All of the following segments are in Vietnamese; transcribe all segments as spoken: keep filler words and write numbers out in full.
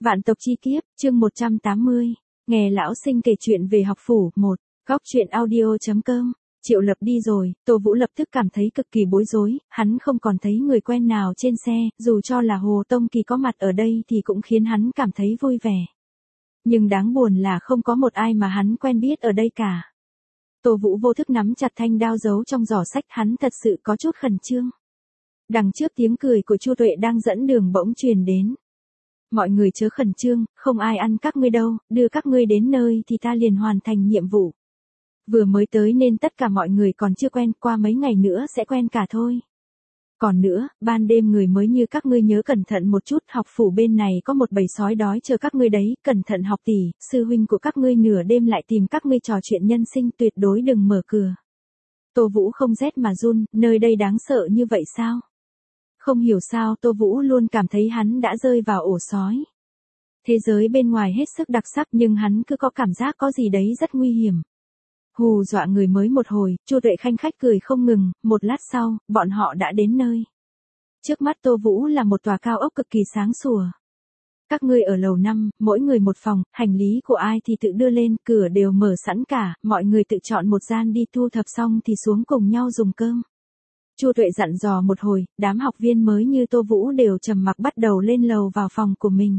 Vạn tộc chi kiếp, chương một trăm tám mươi. Nghe lão sinh kể chuyện về học phủ, một. Góc truyện audio chấm com. Triệu Lập đi rồi, Tô Vũ lập tức cảm thấy cực kỳ bối rối, hắn không còn thấy người quen nào trên xe, dù cho là Hồ Tông Kỳ có mặt ở đây thì cũng khiến hắn cảm thấy vui vẻ. Nhưng đáng buồn là không có một ai mà hắn quen biết ở đây cả. Tô Vũ vô thức nắm chặt thanh đao giấu trong giỏ sách, hắn thật sự có chút khẩn trương. Đằng trước tiếng cười của Chu Tuệ đang dẫn đường bỗng truyền đến. Mọi người chớ khẩn trương, không ai ăn các ngươi đâu, đưa các ngươi đến nơi thì ta liền hoàn thành nhiệm vụ. Vừa mới tới nên tất cả mọi người còn chưa quen, qua mấy ngày nữa sẽ quen cả thôi. Còn nữa, ban đêm người mới như các ngươi nhớ cẩn thận một chút, học phủ bên này có một bầy sói đói chờ các ngươi đấy, cẩn thận học tỷ, sư huynh của các ngươi nửa đêm lại tìm các ngươi trò chuyện nhân sinh, tuyệt đối đừng mở cửa. Tô Vũ không rét mà run, nơi đây đáng sợ như vậy sao? Không hiểu sao Tô Vũ luôn cảm thấy hắn đã rơi vào ổ sói. Thế giới bên ngoài hết sức đặc sắc nhưng hắn cứ có cảm giác có gì đấy rất nguy hiểm. Hù dọa người mới một hồi, Chu Tuệ khanh khách cười không ngừng, một lát sau, bọn họ đã đến nơi. Trước mắt Tô Vũ là một tòa cao ốc cực kỳ sáng sủa. Các ngươi ở lầu năm, mỗi người một phòng, hành lý của ai thì tự đưa lên, cửa đều mở sẵn cả, mọi người tự chọn một gian đi, thu thập xong thì xuống cùng nhau dùng cơm. Chu Tuệ dặn dò một hồi, đám học viên mới như Tô Vũ đều trầm mặc bắt đầu lên lầu vào phòng của mình.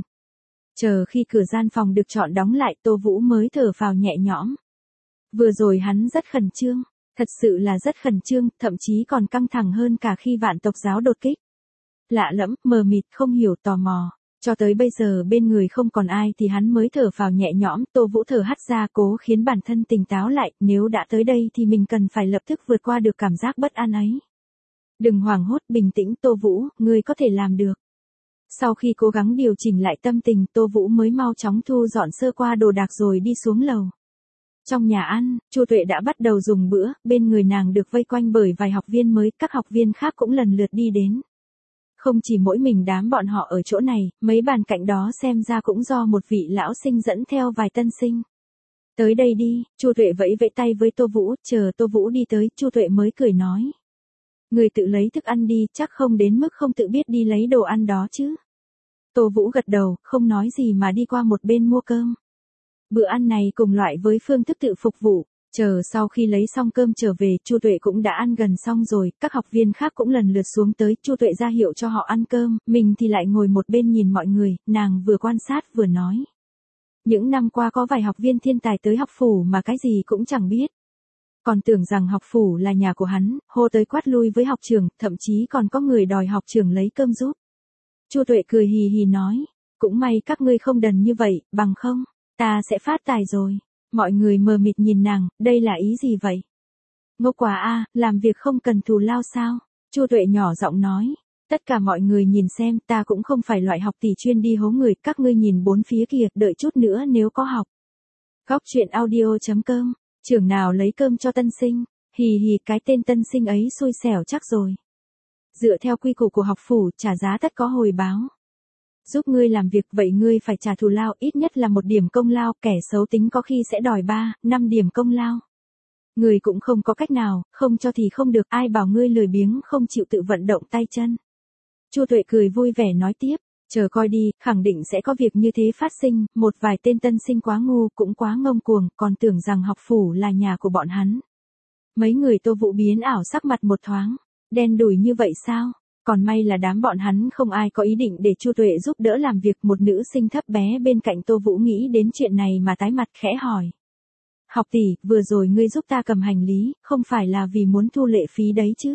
Chờ khi cửa gian phòng được chọn đóng lại, Tô Vũ mới thở phào nhẹ nhõm. Vừa rồi hắn rất khẩn trương, thật sự là rất khẩn trương, thậm chí còn căng thẳng hơn cả khi vạn tộc giáo đột kích. Lạ lẫm, mờ mịt, không hiểu, tò mò. Cho tới bây giờ bên người không còn ai thì hắn mới thở phào nhẹ nhõm. Tô Vũ thở hắt ra cố khiến bản thân tỉnh táo lại, nếu đã tới đây thì mình cần phải lập tức vượt qua được cảm giác bất an ấy. Đừng hoảng hốt, bình tĩnh Tô Vũ, ngươi có thể làm được. Sau khi cố gắng điều chỉnh lại tâm tình, Tô Vũ mới mau chóng thu dọn sơ qua đồ đạc rồi đi xuống lầu. Trong nhà ăn, Chu Tuệ đã bắt đầu dùng bữa, bên người nàng được vây quanh bởi vài học viên mới, các học viên khác cũng lần lượt đi đến. Không chỉ mỗi mình đám bọn họ ở chỗ này, mấy bàn cạnh đó xem ra cũng do một vị lão sinh dẫn theo vài tân sinh. Tới đây đi, Chu Tuệ vẫy vẫy tay với Tô Vũ, chờ Tô Vũ đi tới, Chu Tuệ mới cười nói. Người tự lấy thức ăn đi, chắc không đến mức không tự biết đi lấy đồ ăn đó chứ. Tô Vũ gật đầu, không nói gì mà đi qua một bên mua cơm. Bữa ăn này cùng loại với phương thức tự phục vụ, chờ sau khi lấy xong cơm trở về, Chu Tuệ cũng đã ăn gần xong rồi, các học viên khác cũng lần lượt xuống tới, Chu Tuệ ra hiệu cho họ ăn cơm, mình thì lại ngồi một bên nhìn mọi người, nàng vừa quan sát vừa nói. Những năm qua có vài học viên thiên tài tới học phủ mà cái gì cũng chẳng biết. Còn tưởng rằng học phủ là nhà của hắn, hô tới quát lui với học trưởng, thậm chí còn có người đòi học trưởng lấy cơm giúp. Chu Tuệ cười hì hì nói, cũng may các ngươi không đần như vậy, bằng không, ta sẽ phát tài rồi. Mọi người mờ mịt nhìn nàng, đây là ý gì vậy? Ngốc quá a, làm việc không cần thù lao sao? Chu Tuệ nhỏ giọng nói, tất cả mọi người nhìn xem, ta cũng không phải loại học tỷ chuyên đi hố người, các ngươi nhìn bốn phía kìa, đợi chút nữa nếu có học. Góc truyện audio chấm com. Trưởng nào lấy cơm cho tân sinh, hì hì, cái tên tân sinh ấy xui xẻo chắc rồi. Dựa theo quy củ của học phủ, trả giá tất có hồi báo. Giúp ngươi làm việc vậy ngươi phải trả thù lao, ít nhất là một điểm công lao, kẻ xấu tính có khi sẽ đòi ba, năm điểm công lao. Ngươi cũng không có cách nào, không cho thì không được, ai bảo ngươi lười biếng không chịu tự vận động tay chân. Chu Tuệ cười vui vẻ nói tiếp, chờ coi đi, khẳng định sẽ có việc như thế phát sinh, một vài tên tân sinh quá ngu, cũng quá ngông cuồng, còn tưởng rằng học phủ là nhà của bọn hắn. Mấy người Tô Vũ biến ảo sắc mặt một thoáng, đen đủi như vậy sao? Còn may là đám bọn hắn không ai có ý định để Chu Tuệ giúp đỡ làm việc, một nữ sinh thấp bé bên cạnh Tô Vũ nghĩ đến chuyện này mà tái mặt khẽ hỏi. Học tỷ, vừa rồi ngươi giúp ta cầm hành lý, không phải là vì muốn thu lệ phí đấy chứ?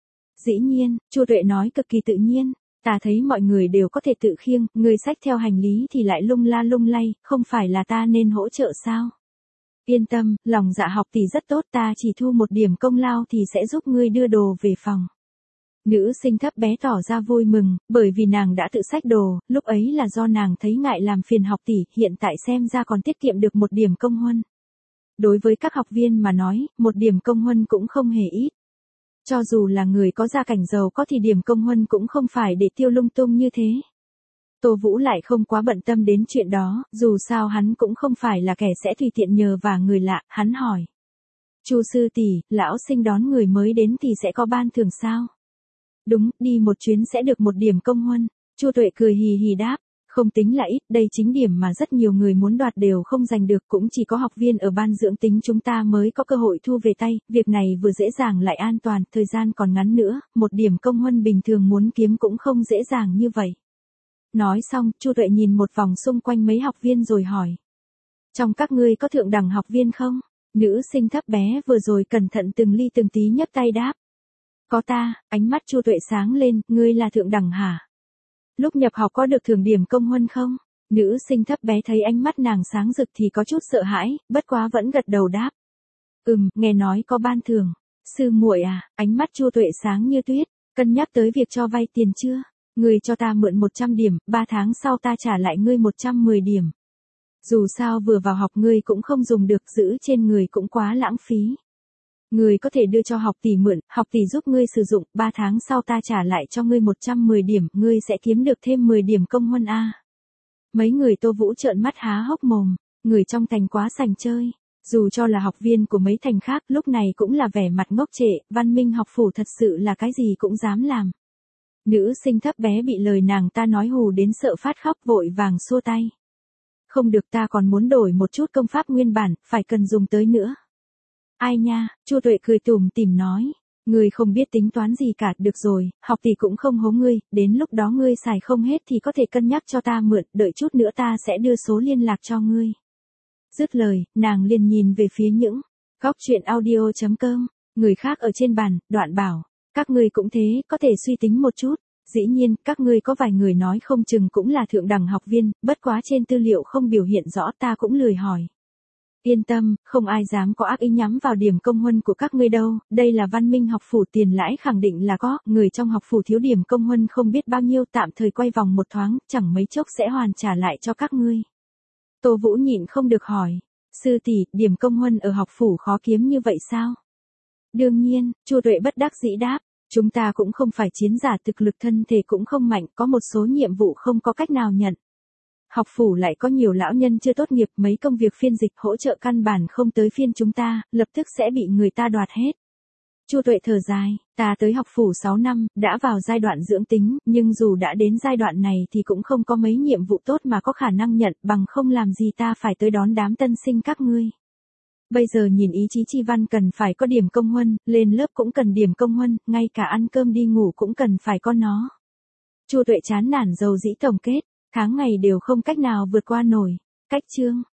Dĩ nhiên, Chu Tuệ nói cực kỳ tự nhiên. Ta thấy mọi người đều có thể tự khiêng, người xách theo hành lý thì lại lung la lung lay, không phải là ta nên hỗ trợ sao? Yên tâm, lòng dạ học tỷ rất tốt, ta chỉ thu một điểm công lao thì sẽ giúp ngươi đưa đồ về phòng. Nữ sinh thấp bé tỏ ra vui mừng, bởi vì nàng đã tự xách đồ, lúc ấy là do nàng thấy ngại làm phiền học tỷ, hiện tại xem ra còn tiết kiệm được một điểm công huân. Đối với các học viên mà nói, một điểm công huân cũng không hề ít. Cho dù là người có gia cảnh giàu có thì điểm công huân cũng không phải để tiêu lung tung như thế. Tô Vũ lại không quá bận tâm đến chuyện đó, dù sao hắn cũng không phải là kẻ sẽ tùy tiện nhờ vả người lạ, hắn hỏi. Chu sư tỷ, lão sinh đón người mới đến thì sẽ có ban thưởng sao? Đúng, đi một chuyến sẽ được một điểm công huân. Chu Tuệ cười hì hì đáp, Không tính là ít, đây chính điểm mà rất nhiều người muốn đoạt đều không giành được, cũng chỉ có học viên ở ban dưỡng tính chúng ta mới có cơ hội thu về tay, việc này vừa dễ dàng lại an toàn, thời gian còn ngắn nữa, một điểm công huân bình thường muốn kiếm cũng không dễ dàng như vậy. Nói xong, Chu Tuệ nhìn một vòng xung quanh mấy học viên rồi hỏi. Trong các ngươi có thượng đẳng học viên không? Nữ sinh thấp bé vừa rồi cẩn thận từng ly từng tí nhấc tay đáp. Có ta, ánh mắt Chu Tuệ sáng lên, ngươi là thượng đẳng hả? Lúc nhập học có được thưởng điểm công huân không? Nữ sinh thấp bé thấy ánh mắt nàng sáng rực thì có chút sợ hãi, bất quá vẫn gật đầu đáp. Ừm, nghe nói có ban thưởng. Sư muội à, ánh mắt Chu Tuệ sáng như tuyết, cân nhắc tới việc cho vay tiền chưa? Ngươi cho ta mượn một trăm điểm, ba tháng sau ta trả lại ngươi một trăm mười điểm. Dù sao vừa vào học ngươi cũng không dùng được, giữ trên người cũng quá lãng phí. Ngươi có thể đưa cho học tỷ mượn, học tỷ giúp ngươi sử dụng, ba tháng sau ta trả lại cho ngươi một trăm mười điểm, ngươi sẽ kiếm được thêm mười điểm công huân a. Mấy người Tô Vũ trợn mắt há hốc mồm, người trong thành quá sành chơi. Dù cho là học viên của mấy thành khác, lúc này cũng là vẻ mặt ngốc trệ, Văn Minh học phủ thật sự là cái gì cũng dám làm. Nữ sinh thấp bé bị lời nàng ta nói hù đến sợ phát khóc, vội vàng xua tay. Không được, ta còn muốn đổi một chút công pháp nguyên bản, phải cần dùng tới nữa. Ai nha, Chu Tuệ cười tủm tỉm nói. Ngươi không biết tính toán gì cả, được rồi, học tỷ cũng không hố ngươi, đến lúc đó ngươi xài không hết thì có thể cân nhắc cho ta mượn, đợi chút nữa ta sẽ đưa số liên lạc cho ngươi. Dứt lời, nàng liền nhìn về phía những góc truyện audio chấm com, người khác ở trên bàn, đoạn bảo, các ngươi cũng thế, có thể suy tính một chút. Dĩ nhiên, các ngươi có vài người nói không chừng cũng là thượng đẳng học viên, bất quá trên tư liệu không biểu hiện rõ, ta cũng lười hỏi. Yên tâm, không ai dám có ác ý nhắm vào điểm công huân của các ngươi đâu, đây là Văn Minh học phủ, tiền lãi khẳng định là có, người trong học phủ thiếu điểm công huân không biết bao nhiêu, tạm thời quay vòng một thoáng, chẳng mấy chốc sẽ hoàn trả lại cho các ngươi. Tô Vũ nhịn không được hỏi, sư tỷ, điểm công huân ở học phủ khó kiếm như vậy sao? Đương nhiên, Chu Tuệ bất đắc dĩ đáp. Chúng ta cũng không phải chiến giả, thực lực thân thể cũng không mạnh, có một số nhiệm vụ không có cách nào nhận. Học phủ lại có nhiều lão nhân chưa tốt nghiệp, mấy công việc phiên dịch hỗ trợ căn bản không tới phiên chúng ta, lập tức sẽ bị người ta đoạt hết. Chu Tuệ thở dài, ta tới học phủ sáu năm, đã vào giai đoạn dưỡng tính, nhưng dù đã đến giai đoạn này thì cũng không có mấy nhiệm vụ tốt mà có khả năng nhận, bằng không làm gì ta phải tới đón đám tân sinh các ngươi. Bây giờ nhìn ý chí chi văn cần phải có điểm công huân, lên lớp cũng cần điểm công huân, ngay cả ăn cơm đi ngủ cũng cần phải có nó. Chu Tuệ chán nản dầu dĩ tổng kết, tháng ngày đều không cách nào vượt qua nổi. Cách chương